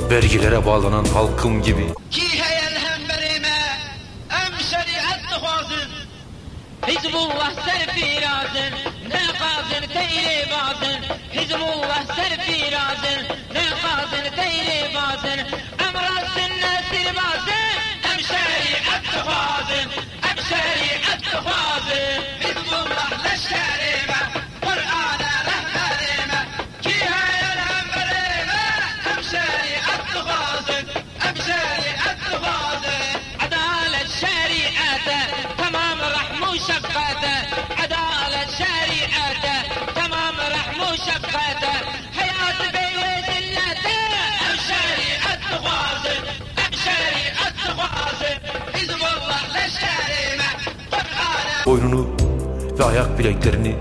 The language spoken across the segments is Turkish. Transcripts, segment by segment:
vergilere bağlanan halkım gibi. Hizbullah serfirazın, ne kazın teyli bazın. Hizbullah serfirazın, ne kazın teyli bazın. Emrasın nesir bazın, em şeriat tıfazın, em şeriat tıfazın. Hizbullah leşkerime, Kur'an'a rehberime, ki hayal hemberime, em şeriat tıfazın, em şeriat tıfazın. Adalet şeriatı, tamam rahmu şefkate, adalet şeriatı, tamam rahmu şefkate. Hayat bey ve zillete, em şeriat tıfazın, em şeriat tıfazın. Hizbullah leşkerime, Kur'an'a. Boynunu ve ayak bileklerini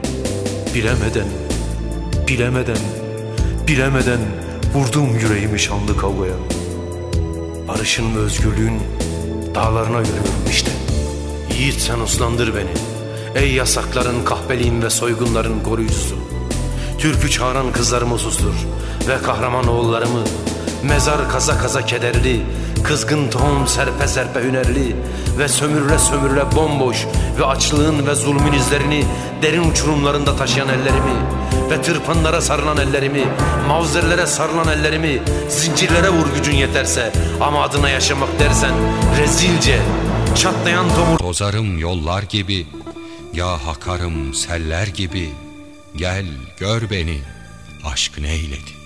bilemeden vurdum yüreğimi şanlı kavgaya. Barışın ve özgürlüğün dağlarına yürüyorum işte. Yiğit sen uslandır beni, ey yasakların, kahpeliğin ve soygunların koruyucusu. Türkü çağıran kızlarımı sustur ve kahraman oğullarımı. Mezar kaza kaza kederli, kızgın tohum serpe serpe hünerli ve sömürüle sömürüle bomboş ve açlığın ve zulmün izlerini derin uçurumlarında taşıyan ellerimi ve tırpanlara sarılan ellerimi, mavzerlere sarılan ellerimi, zincirlere vur gücün yeterse, ama adına yaşamak dersen rezilce çatlayan tomur. Tozarım yollar gibi, ya hakarım seller gibi, gel gör beni, aşk neyledi.